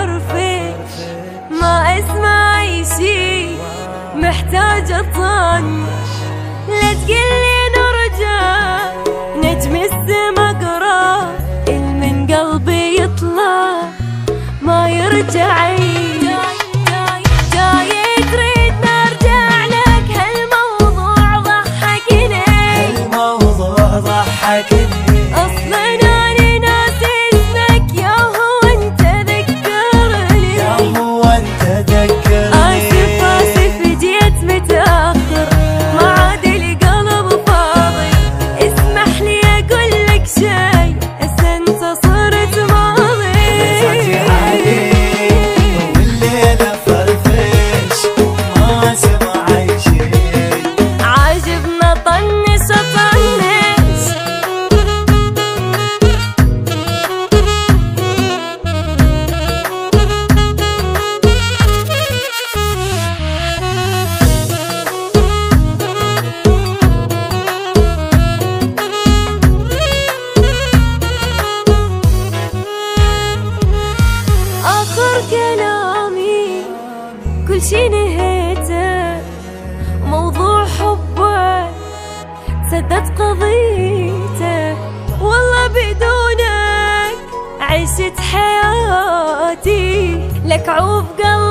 فرفش ما اسمع اي شي محتاجة اطنش. لا تقلي نرجع نجم السما قراب من قلبي يطلع ما يرجع. كلامي كل شي نهيته موضوع حبك سدت قضيته. والله بدونك عشت حياتي لك عوف قلبي